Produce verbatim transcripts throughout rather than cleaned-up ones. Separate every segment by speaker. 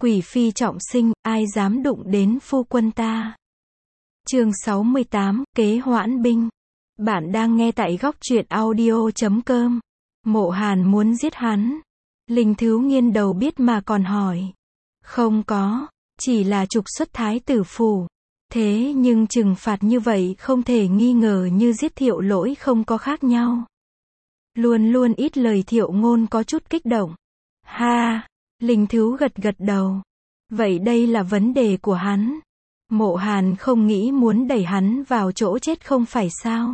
Speaker 1: Quỷ phi trọng sinh, ai dám đụng đến phu quân ta. Chương sáu mươi tám, kế hoãn binh. Bạn đang nghe tại góc truyện audio chấm com. Mộ Hàn muốn giết hắn. Linh Thiếu nghiêng đầu biết mà còn hỏi. Không có, chỉ là trục xuất thái tử phủ. Thế nhưng trừng phạt như vậy không thể nghi ngờ như giết Thiệu Lỗi không có khác nhau. Luôn luôn ít lời Thiệu Ngôn có chút kích động. Ha, Linh Thiếu gật gật đầu. Vậy đây là vấn đề của hắn. Mộ Hàn không nghĩ muốn đẩy hắn vào chỗ chết không phải sao.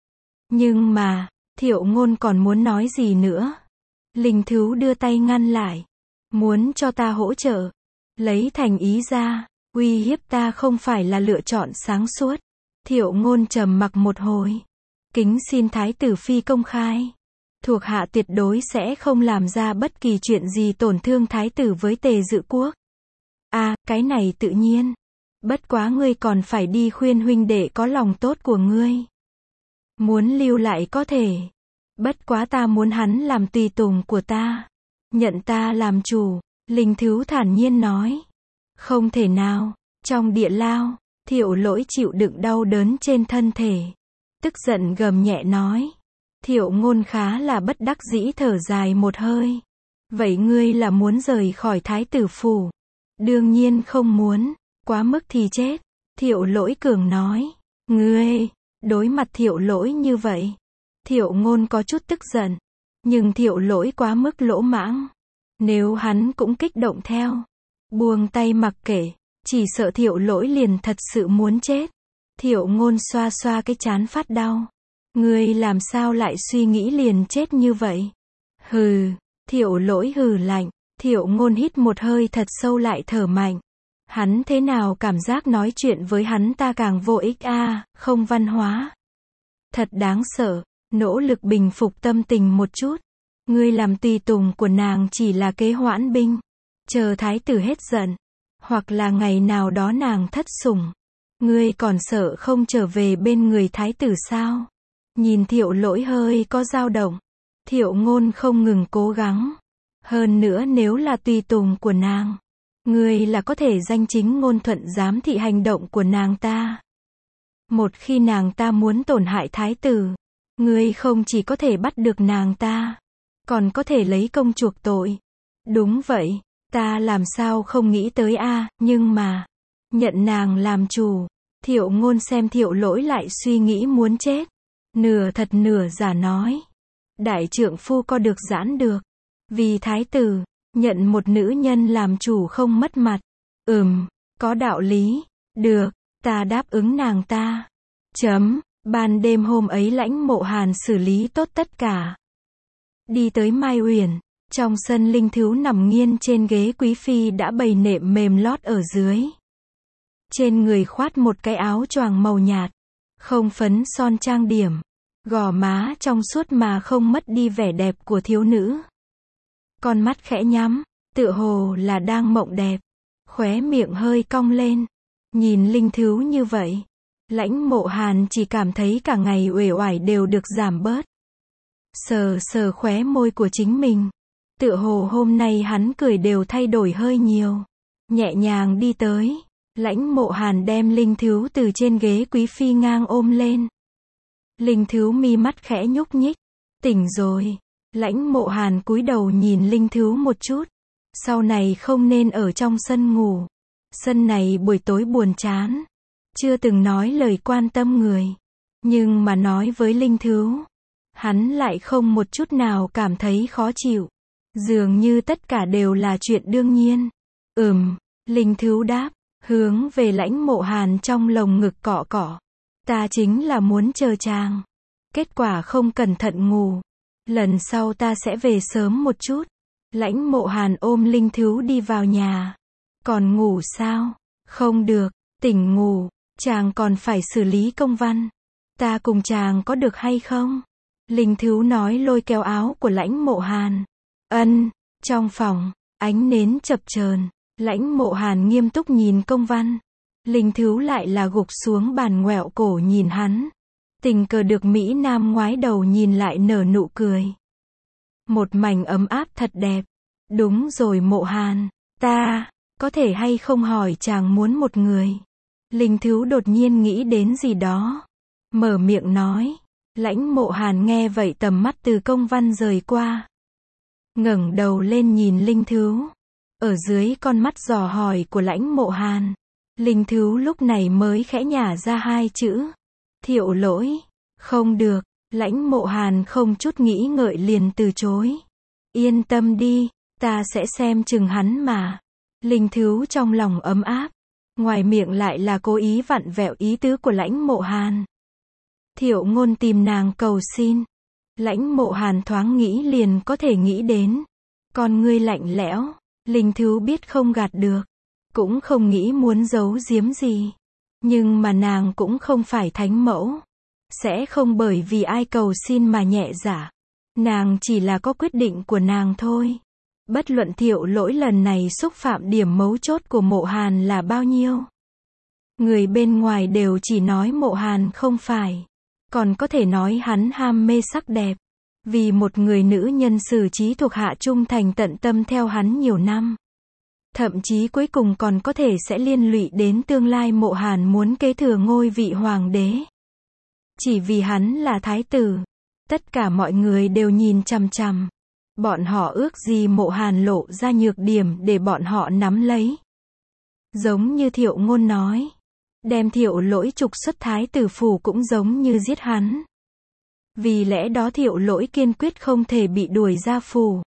Speaker 1: Nhưng mà, Thiệu Ngôn còn muốn nói gì nữa. Linh Thiếu đưa tay ngăn lại. Muốn cho ta hỗ trợ. Lấy thành ý ra, uy hiếp ta không phải là lựa chọn sáng suốt. Thiệu Ngôn trầm mặc một hồi. Kính xin thái tử phi công khai. Thuộc hạ tuyệt đối sẽ không làm ra bất kỳ chuyện gì tổn thương thái tử với Tề Dự Quốc. À, cái này tự nhiên. Bất quá ngươi còn phải đi khuyên huynh đệ có lòng tốt của ngươi. Muốn lưu lại có thể. Bất quá ta muốn hắn làm tùy tùng của ta. Nhận ta làm chủ, Linh Thiếu thản nhiên nói. Không thể nào, trong địa lao, Thiệu Lỗi chịu đựng đau đớn trên thân thể. Tức giận gầm nhẹ nói. Thiệu Ngôn khá là bất đắc dĩ thở dài một hơi. Vậy ngươi là muốn rời khỏi thái tử phủ? Đương nhiên không muốn, quá mức thì chết. Thiệu Lỗi cường nói. Ngươi, đối mặt Thiệu Lỗi như vậy. Thiệu Ngôn có chút tức giận. Nhưng Thiệu Lỗi quá mức lỗ mãng. Nếu hắn cũng kích động theo. Buông tay mặc kệ. Chỉ sợ Thiệu Lỗi liền thật sự muốn chết. Thiệu Ngôn xoa xoa cái trán phát đau. Ngươi làm sao lại suy nghĩ liền chết như vậy? Hừ, Thiệu Lỗi hừ lạnh. Thiệu Ngôn hít một hơi thật sâu lại thở mạnh. Hắn thế nào cảm giác nói chuyện với hắn ta càng vô ích a, à, không văn hóa. Thật đáng sợ, nỗ lực bình phục tâm tình một chút. Ngươi làm tùy tùng của nàng chỉ là kế hoãn binh. Chờ thái tử hết giận. Hoặc là ngày nào đó nàng thất sủng. Ngươi còn sợ không trở về bên người thái tử sao? Nhìn Thiệu Lỗi hơi có dao động. Thiệu Ngôn không ngừng cố gắng. Hơn nữa nếu là tùy tùng của nàng. Ngươi là có thể danh chính ngôn thuận giám thị hành động của nàng ta. Một khi nàng ta muốn tổn hại thái tử. Ngươi không chỉ có thể bắt được nàng ta. Còn có thể lấy công chuộc tội. Đúng vậy, ta làm sao không nghĩ tới a, à, nhưng mà. Nhận nàng làm chủ. Thiệu Ngôn xem Thiệu Lỗi lại suy nghĩ muốn chết. Nửa thật nửa giả nói. Đại trượng phu có được giãn được. Vì thái tử, nhận một nữ nhân làm chủ không mất mặt. Ừm, có đạo lý. Được, ta đáp ứng nàng ta. Chấm, ban đêm hôm ấy Lãnh Mộ Hàn xử lý tốt tất cả. Đi tới Mai Uyển, trong sân Linh Thiếu nằm nghiêng trên ghế quý phi đã bày nệm mềm lót ở dưới. Trên người khoát một cái áo choàng màu nhạt. Không phấn son trang điểm. Gò má trong suốt mà không mất đi vẻ đẹp của thiếu nữ. Con mắt khẽ nhắm, tựa hồ là đang mộng đẹp. Khóe miệng hơi cong lên. Nhìn Linh Thiếu như vậy. Lãnh Mộ Hàn chỉ cảm thấy cả ngày uể oải đều được giảm bớt. Sờ sờ khóe môi của chính mình. Tựa hồ hôm nay hắn cười đều thay đổi hơi nhiều. Nhẹ nhàng đi tới. Lãnh Mộ Hàn đem Linh Thiếu từ trên ghế quý phi ngang ôm lên. Linh Thiếu mi mắt khẽ nhúc nhích. Tỉnh rồi. Lãnh Mộ Hàn cúi đầu nhìn Linh Thiếu một chút. Sau này không nên ở trong sân ngủ. Sân này buổi tối buồn chán. Chưa từng nói lời quan tâm người. Nhưng mà nói với Linh Thiếu. Hắn lại không một chút nào cảm thấy khó chịu. Dường như tất cả đều là chuyện đương nhiên. Ừm, Linh Thiếu đáp. Hướng về Lãnh Mộ Hàn trong lồng ngực cọ cọ. Ta chính là muốn chờ chàng. Kết quả không cẩn thận ngủ. Lần sau ta sẽ về sớm một chút. Lãnh Mộ Hàn ôm Linh Thiếu đi vào nhà. Còn ngủ sao? Không được, tỉnh ngủ. Chàng còn phải xử lý công văn. Ta cùng chàng có được hay không? Linh Thiếu nói lôi kéo áo của Lãnh Mộ Hàn. Ân, trong phòng, ánh nến chập chờn. Lãnh Mộ Hàn nghiêm túc nhìn công văn. Linh Thiếu lại là gục xuống bàn ngoẹo cổ nhìn hắn. Tình cờ được Mỹ Nam ngoái đầu nhìn lại nở nụ cười. Một mảnh ấm áp thật đẹp. Đúng rồi Mộ Hàn, ta, có thể hay không hỏi chàng muốn một người. Linh Thứu đột nhiên nghĩ đến gì đó. Mở miệng nói. Lãnh Mộ Hàn nghe vậy tầm mắt từ công văn rời qua. Ngẩng đầu lên nhìn Linh Thứu. Ở dưới con mắt dò hỏi của Lãnh Mộ Hàn. Linh Thứu lúc này mới khẽ nhả ra hai chữ. Thiệu lỗi. Không được. Lãnh Mộ Hàn không chút nghĩ ngợi liền từ chối. Yên tâm đi, ta sẽ xem chừng hắn mà. Linh Thứu trong lòng ấm áp. Ngoài miệng lại là cố ý vặn vẹo ý tứ của Lãnh Mộ Hàn. Thiệu Ngôn tìm nàng cầu xin. Lãnh Mộ Hàn thoáng nghĩ liền có thể nghĩ đến. Con ngươi lạnh lẽo. Linh Thứu biết không gạt được. Cũng không nghĩ muốn giấu giếm gì. Nhưng mà nàng cũng không phải thánh mẫu. Sẽ không bởi vì ai cầu xin mà nhẹ dạ. Nàng chỉ là có quyết định của nàng thôi. Bất luận Thiệu lỗi lần này xúc phạm điểm mấu chốt của Mộ Hàn là bao nhiêu. Người bên ngoài đều chỉ nói Mộ Hàn không phải. Còn có thể nói hắn ham mê sắc đẹp. Vì một người nữ nhân xử trí thuộc hạ trung thành tận tâm theo hắn nhiều năm. Thậm chí cuối cùng còn có thể sẽ liên lụy đến tương lai Mộ Hàn muốn kế thừa ngôi vị hoàng đế. Chỉ vì hắn là thái tử. Tất cả mọi người đều nhìn chằm chằm. Bọn họ ước gì Mộ Hàn lộ ra nhược điểm để bọn họ nắm lấy. Giống như Thiệu Ngôn nói. Đem Thiệu lỗi trục xuất thái tử phủ cũng giống như giết hắn. Vì lẽ đó Thiệu lỗi kiên quyết không thể bị đuổi ra phủ.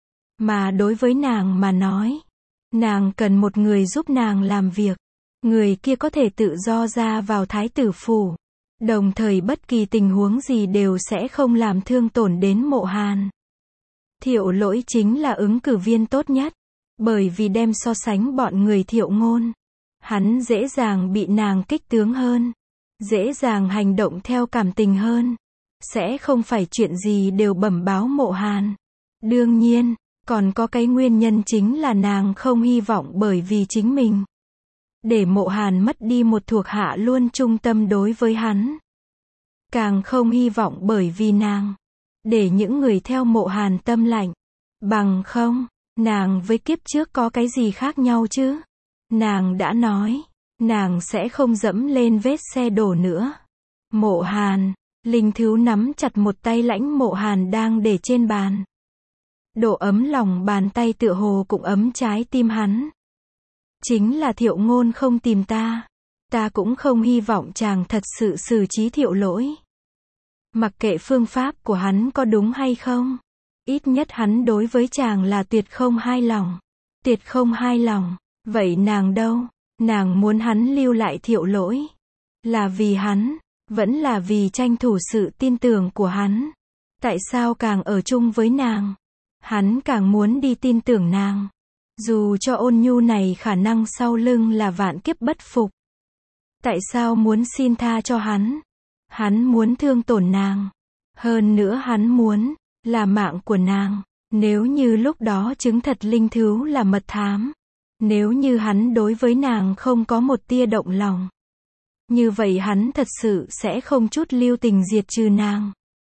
Speaker 1: Mà đối với nàng mà nói. Nàng cần một người giúp nàng làm việc. Người kia có thể tự do ra vào thái tử phủ. Đồng thời bất kỳ tình huống gì đều sẽ không làm thương tổn đến Mộ Hàn. Thiệu lỗi chính là ứng cử viên tốt nhất. Bởi vì đem so sánh bọn người Thiệu Ngôn. Hắn dễ dàng bị nàng kích tướng hơn. Dễ dàng hành động theo cảm tình hơn. Sẽ không phải chuyện gì đều bẩm báo Mộ Hàn. Đương nhiên, còn có cái nguyên nhân chính là nàng không hy vọng bởi vì chính mình. Để Mộ Hàn mất đi một thuộc hạ luôn trung tâm đối với hắn. Càng không hy vọng bởi vì nàng. Để những người theo Mộ Hàn tâm lạnh. Bằng không, nàng với kiếp trước có cái gì khác nhau chứ? Nàng đã nói, nàng sẽ không dẫm lên vết xe đổ nữa. Mộ Hàn, Linh Thứu nắm chặt một tay Lãnh Mộ Hàn đang để trên bàn. Độ ấm lòng bàn tay tựa hồ cũng ấm trái tim hắn. Chính là Thiệu Ngôn không tìm ta. Ta cũng không hy vọng chàng thật sự xử trí Thiệu lỗi. Mặc kệ phương pháp của hắn có đúng hay không. Ít nhất hắn đối với chàng là tuyệt không hài lòng. Tuyệt không hài lòng. Vậy nàng đâu? Nàng muốn hắn lưu lại Thiệu lỗi. Là vì hắn. Vẫn là vì tranh thủ sự tin tưởng của hắn. Tại sao càng ở chung với nàng? Hắn càng muốn đi tin tưởng nàng. Dù cho ôn nhu này khả năng sau lưng là vạn kiếp bất phục. Tại sao muốn xin tha cho hắn? Hắn muốn thương tổn nàng. Hơn nữa hắn muốn là mạng của nàng. Nếu như lúc đó chứng thật Linh Thứu là mật thám. Nếu như hắn đối với nàng không có một tia động lòng. Như vậy hắn thật sự sẽ không chút lưu tình diệt trừ nàng.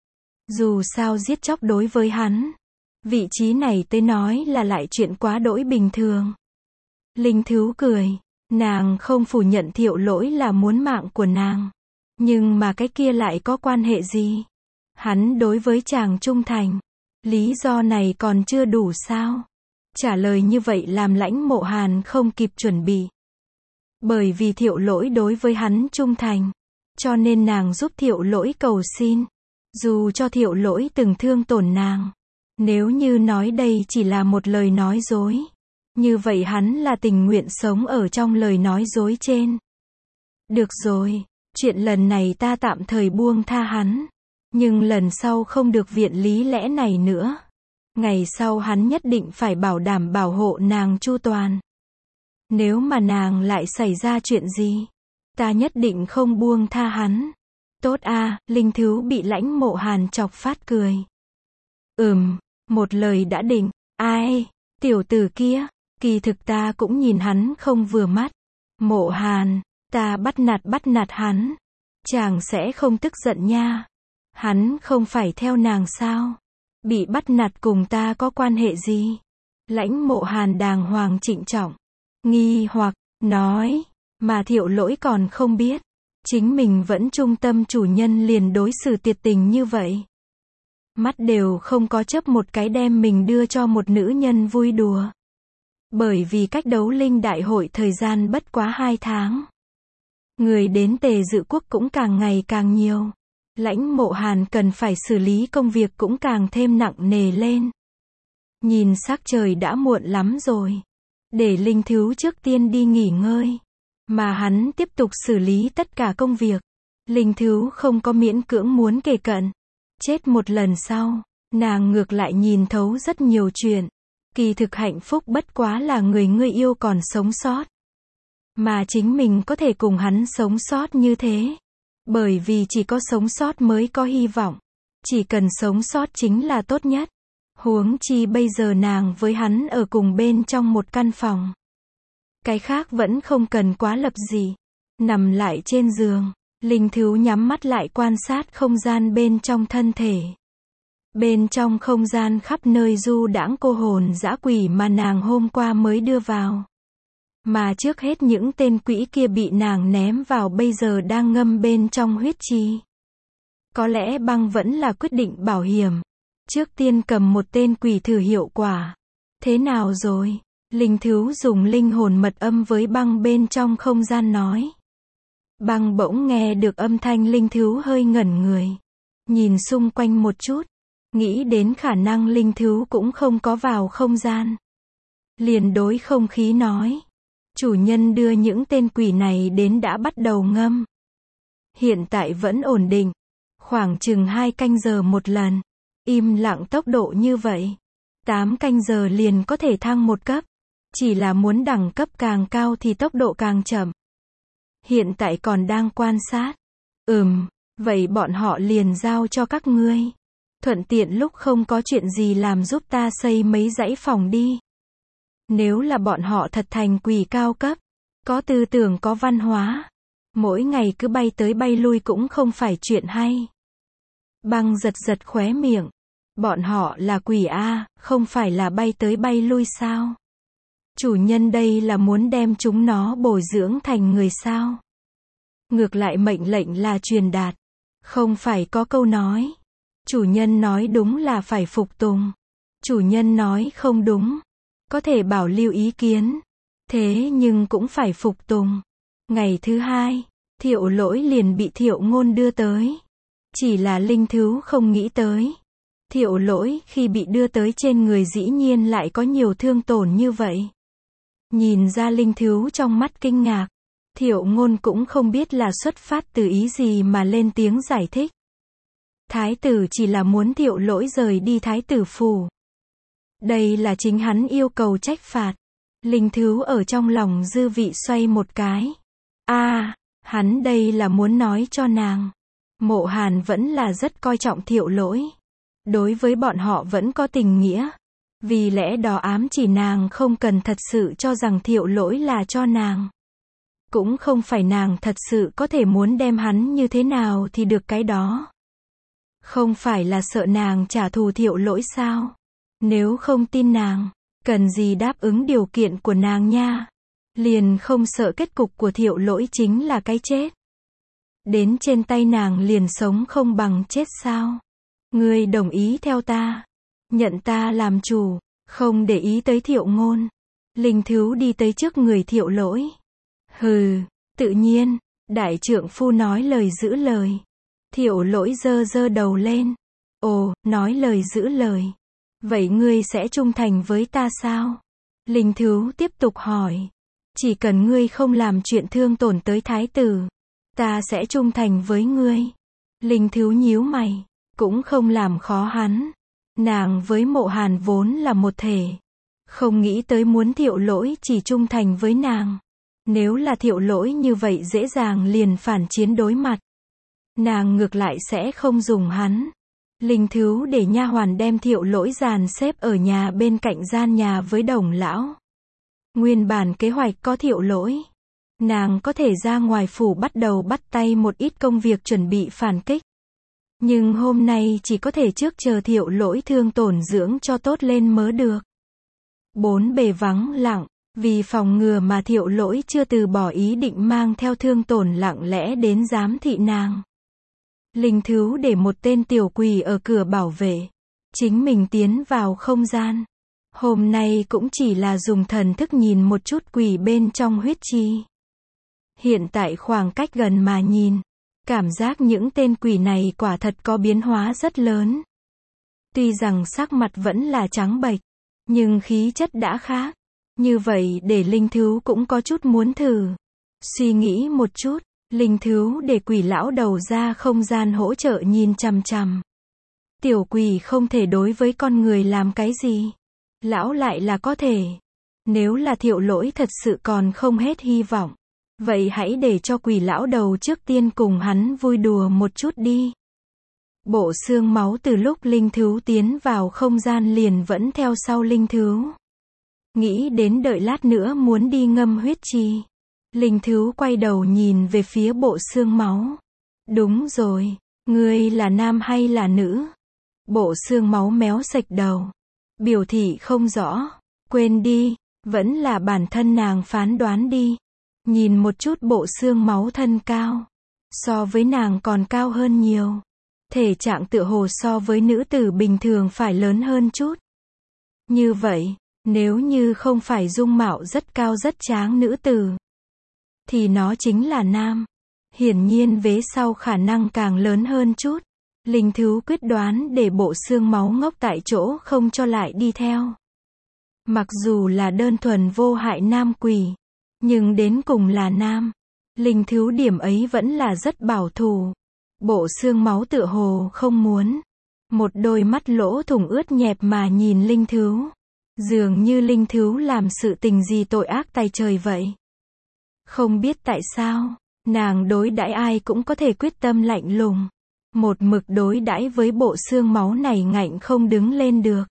Speaker 1: Dù sao giết chóc đối với hắn. Vị trí này tới nói là lại chuyện quá đỗi bình thường. Linh Thứu cười. Nàng không phủ nhận Thiệu lỗi là muốn mạng của nàng. Nhưng mà cái kia lại có quan hệ gì? Hắn đối với chàng trung thành. Lý do này còn chưa đủ sao? Trả lời như vậy làm Lãnh Mộ Hàn không kịp chuẩn bị. Bởi vì Thiệu lỗi đối với hắn trung thành. Cho nên nàng giúp Thiệu lỗi cầu xin. Dù cho Thiệu lỗi từng thương tổn nàng. Nếu như nói đây chỉ là một lời nói dối. Như vậy hắn là tình nguyện sống ở trong lời nói dối trên. Được rồi, chuyện lần này ta tạm thời buông tha hắn. Nhưng lần sau không được viện lý lẽ này nữa. Ngày sau hắn nhất định phải bảo đảm bảo hộ nàng chu toàn. Nếu mà nàng lại xảy ra chuyện gì, ta nhất định không buông tha hắn. Tốt a, Linh Thứu bị Lãnh Mộ Hàn chọc phát cười. Ừm, một lời đã định. Ai, tiểu tử kia, kỳ thực ta cũng nhìn hắn không vừa mắt. Mộ Hàn, ta bắt nạt bắt nạt hắn. Chàng sẽ không tức giận nha. Hắn không phải theo nàng sao? Bị bắt nạt cùng ta có quan hệ gì? Lãnh Mộ Hàn đàng hoàng trịnh trọng. nghi hoặc, nói, mà Thiệu Lỗi còn không biết. Chính mình vẫn trung tâm chủ nhân liền đối xử tuyệt tình như vậy. Mắt đều không có chớp một cái đem mình đưa cho một nữ nhân vui đùa. Bởi vì cách đấu linh đại hội thời gian bất quá hai tháng. Người đến Tề Dự Quốc cũng càng ngày càng nhiều. Lãnh Mộ Hàn cần phải xử lý công việc cũng càng thêm nặng nề lên. Nhìn sắc trời đã muộn lắm rồi. Để Linh Thiếu trước tiên đi nghỉ ngơi. Mà hắn tiếp tục xử lý tất cả công việc. Linh Thiếu không có miễn cưỡng muốn kề cận. Chết một lần sau, nàng ngược lại nhìn thấu rất nhiều chuyện. Kỳ thực hạnh phúc bất quá là người ngươi yêu còn sống sót. Mà chính mình có thể cùng hắn sống sót như thế. Bởi vì chỉ có sống sót mới có hy vọng. Chỉ cần sống sót chính là tốt nhất. Huống chi bây giờ nàng với hắn ở cùng bên trong một căn phòng. Cái khác vẫn không cần quá lập gì. Nằm lại trên giường, Linh Thiếu nhắm mắt lại quan sát không gian bên trong thân thể. Bên trong không gian khắp nơi du đãng cô hồn dã quỷ mà nàng hôm qua mới đưa vào. Mà trước hết những tên quỷ kia bị nàng ném vào bây giờ đang ngâm bên trong huyết chi. Có lẽ băng vẫn là quyết định bảo hiểm. Trước tiên cầm một tên quỷ thử hiệu quả. Thế nào rồi? Linh Thiếu dùng linh hồn mật âm với băng bên trong không gian nói. Băng bỗng nghe được âm thanh Linh Thiếu hơi ngẩn người. Nhìn xung quanh một chút. Nghĩ đến khả năng Linh Thiếu cũng không có vào không gian. Liền đối không khí nói. Chủ nhân đưa những tên quỷ này đến đã bắt đầu ngâm. Hiện tại vẫn ổn định. Khoảng chừng hai canh giờ một lần. Im lặng tốc độ như vậy. tám canh giờ liền có thể thăng một cấp. Chỉ là muốn đẳng cấp càng cao thì tốc độ càng chậm. Hiện tại còn đang quan sát. Ừm, vậy bọn họ liền giao cho các ngươi. Thuận tiện lúc không có chuyện gì làm giúp ta xây mấy dãy phòng đi. Nếu là bọn họ thật thành quỷ cao cấp, có tư tưởng có văn hóa, mỗi ngày cứ bay tới bay lui cũng không phải chuyện hay. Băng giật giật khóe miệng. Bọn họ là quỷ A, không phải là bay tới bay lui sao? Chủ nhân đây là muốn đem chúng nó bồi dưỡng thành người sao? Ngược lại mệnh lệnh là truyền đạt. Không phải có câu nói. Chủ nhân nói đúng là phải phục tùng. Chủ nhân nói không đúng. Có thể bảo lưu ý kiến. Thế nhưng cũng phải phục tùng. Ngày thứ hai, Thiệu Lỗi liền bị Thiệu Ngôn đưa tới. Chỉ là Linh Thiếu không nghĩ tới. Thiệu Lỗi khi bị đưa tới trên người dĩ nhiên lại có nhiều thương tổn như vậy. Nhìn ra Linh Thiếu trong mắt kinh ngạc. Thiệu Ngôn cũng không biết là xuất phát từ ý gì mà lên tiếng giải thích. Thái tử chỉ là muốn Thiệu Lỗi rời đi thái tử phủ. Đây là chính hắn yêu cầu trách phạt. Linh Thiếu ở trong lòng dư vị xoay một cái. A, à, hắn đây là muốn nói cho nàng. Mộ Hàn vẫn là rất coi trọng Thiệu Lỗi. Đối với bọn họ vẫn có tình nghĩa. Vì lẽ đó ám chỉ nàng không cần thật sự cho rằng Thiệu Lỗi là cho nàng. Cũng không phải nàng thật sự có thể muốn đem hắn như thế nào thì được cái đó. Không phải là sợ nàng trả thù Thiệu Lỗi sao? Nếu không tin nàng, cần gì đáp ứng điều kiện của nàng nha. Liền không sợ kết cục của Thiệu Lỗi chính là cái chết. Đến trên tay nàng liền sống không bằng chết sao? Ngươi đồng ý theo ta. Nhận ta làm chủ. Không để ý tới Thiệu Ngôn. Linh Thiếu đi tới trước người Thiệu Lỗi. Hừ, tự nhiên. Đại trượng phu nói lời giữ lời. Thiệu Lỗi giơ giơ đầu lên. Ồ, nói lời giữ lời. Vậy ngươi sẽ trung thành với ta sao? Linh Thiếu tiếp tục hỏi. Chỉ cần ngươi không làm chuyện thương tổn tới thái tử, ta sẽ trung thành với ngươi. Linh Thiếu nhíu mày. Cũng không làm khó hắn. Nàng với Mộ Hàn vốn là một thể. Không nghĩ tới muốn Thiệu Lỗi chỉ trung thành với nàng. Nếu là Thiệu Lỗi như vậy dễ dàng liền phản chiến đối mặt. Nàng ngược lại sẽ không dùng hắn. Linh Thiếu để nha hoàn đem Thiệu Lỗi dàn xếp ở nhà bên cạnh gian nhà với Đồng lão. Nguyên bản kế hoạch có Thiệu Lỗi. Nàng có thể ra ngoài phủ bắt đầu bắt tay một ít công việc chuẩn bị phản kích. Nhưng hôm nay chỉ có thể trước chờ Thiệu Lỗi thương tổn dưỡng cho tốt lên mới được. Bốn bề vắng lặng, Vì phòng ngừa mà Thiệu Lỗi chưa từ bỏ ý định mang theo Thương Tổn lặng lẽ đến giám thị nàng. Linh Thứu để một tên tiểu quỷ ở cửa bảo vệ. Chính mình tiến vào không gian. Hôm nay cũng chỉ là dùng thần thức nhìn một chút quỷ bên trong huyết chi. Hiện tại khoảng cách gần mà nhìn, cảm giác những tên quỷ này quả thật có biến hóa rất lớn. Tuy rằng sắc mặt vẫn là trắng bệch, nhưng khí chất đã khác. Như vậy để Linh Thứu cũng có chút muốn thử. Suy nghĩ một chút, Linh Thứu để quỷ lão đầu ra không gian hỗ trợ nhìn chằm chằm. Tiểu quỷ không thể đối với con người làm cái gì. Lão lại là có thể. Nếu là Thiệu Lỗi thật sự còn không hết hy vọng, vậy hãy để cho quỷ lão đầu trước tiên cùng hắn vui đùa một chút đi. Bộ xương máu từ lúc Linh Thứu tiến vào không gian liền vẫn theo sau Linh Thứu. Nghĩ đến đợi lát nữa muốn đi ngâm huyết chi. Linh Thứu quay đầu nhìn về phía bộ xương máu. Đúng rồi, ngươi là nam hay là nữ? Bộ xương máu méo sạch đầu. Biểu thị không rõ. Quên đi, vẫn là bản thân nàng phán đoán đi. Nhìn một chút bộ xương máu thân cao. So với nàng còn cao hơn nhiều. Thể trạng tựa hồ so với nữ tử bình thường phải lớn hơn chút. Như vậy, nếu như không phải dung mạo rất cao rất tráng nữ tử, thì nó chính là nam. Hiển nhiên vế sau khả năng càng lớn hơn chút. Linh Thứu quyết đoán để bộ xương máu ngốc tại chỗ không cho lại đi theo. Mặc dù là đơn thuần vô hại nam quỷ, nhưng đến cùng là nam. Linh Thứu điểm ấy vẫn là rất bảo thủ. Bộ xương máu tựa hồ không muốn. Một đôi mắt lỗ thủng ướt nhẹp mà nhìn Linh Thứu. Dường như Linh Thứu làm sự tình gì tội ác tày trời vậy. Không biết tại sao, nàng đối đãi ai cũng có thể quyết tâm lạnh lùng. Một mực đối đãi với bộ xương máu này ngạnh không đứng lên được.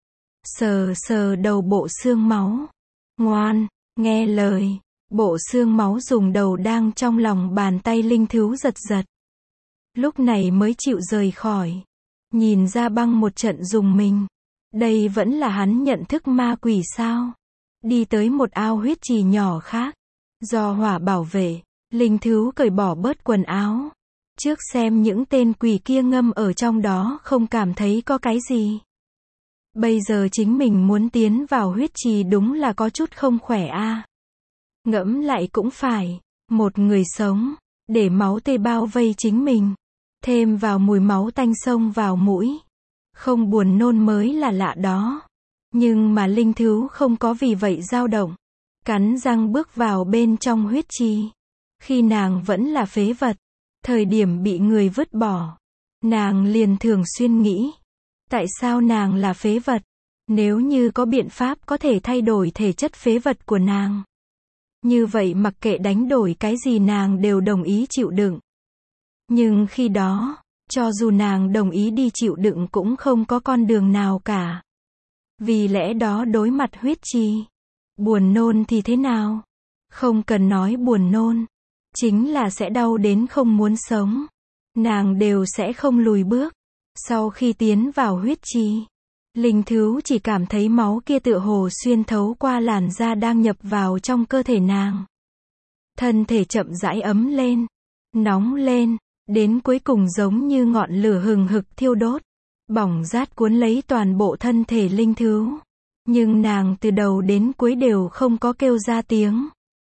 Speaker 1: Sờ sờ đầu bộ xương máu. Ngoan, nghe lời. Bộ xương máu dùng đầu đang trong lòng bàn tay Linh Thứu giật giật. Lúc này mới chịu rời khỏi. Nhìn ra băng một trận dùng mình. Đây vẫn là hắn nhận thức ma quỷ sao? Đi tới một ao huyết trì nhỏ khác. Do hỏa bảo vệ, Linh Thứu cởi bỏ bớt quần áo. Trước xem những tên quỷ kia ngâm ở trong đó không cảm thấy có cái gì. Bây giờ chính mình muốn tiến vào huyết trì đúng là có chút không khỏe a. À. Ngẫm lại cũng phải, một người sống, để máu tươi bao vây chính mình. Thêm vào mùi máu tanh xông vào mũi. Không buồn nôn mới là lạ đó. Nhưng mà Linh Thứu không có vì vậy dao động. Cắn răng bước vào bên trong huyết trì. Khi nàng vẫn là phế vật. Thời điểm bị người vứt bỏ. Nàng liền thường xuyên nghĩ. Tại sao nàng là phế vật? Nếu như có biện pháp có thể thay đổi thể chất phế vật của nàng. Như vậy mặc kệ đánh đổi cái gì nàng đều đồng ý chịu đựng. Nhưng khi đó, cho dù nàng đồng ý đi chịu đựng cũng không có con đường nào cả. Vì lẽ đó đối mặt huyết chi. Buồn nôn thì thế nào? Không cần nói buồn nôn. Chính là sẽ đau đến không muốn sống. Nàng đều sẽ không lùi bước. Sau khi tiến vào huyết chi, Linh Thứu chỉ cảm thấy máu kia tựa hồ xuyên thấu qua làn da đang nhập vào trong cơ thể nàng. Thân thể chậm rãi ấm lên, nóng lên, đến cuối cùng giống như ngọn lửa hừng hực thiêu đốt, bỏng rát cuốn lấy toàn bộ thân thể Linh Thứu. Nhưng nàng từ đầu đến cuối đều không có kêu ra tiếng,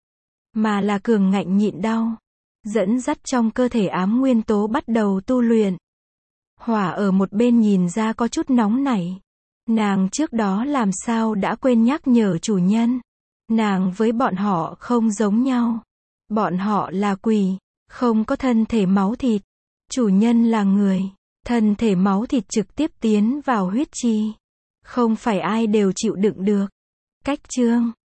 Speaker 1: mà là cường ngạnh nhịn đau, dẫn dắt trong cơ thể ám nguyên tố bắt đầu tu luyện. Hỏa ở một bên nhìn ra có chút nóng nảy. Nàng trước đó làm sao đã quên nhắc nhở chủ nhân. Nàng với bọn họ không giống nhau. Bọn họ là quỷ, không có thân thể máu thịt. Chủ nhân là người, thân thể máu thịt trực tiếp tiến vào huyết chi. Không phải ai đều chịu đựng được. Cách chương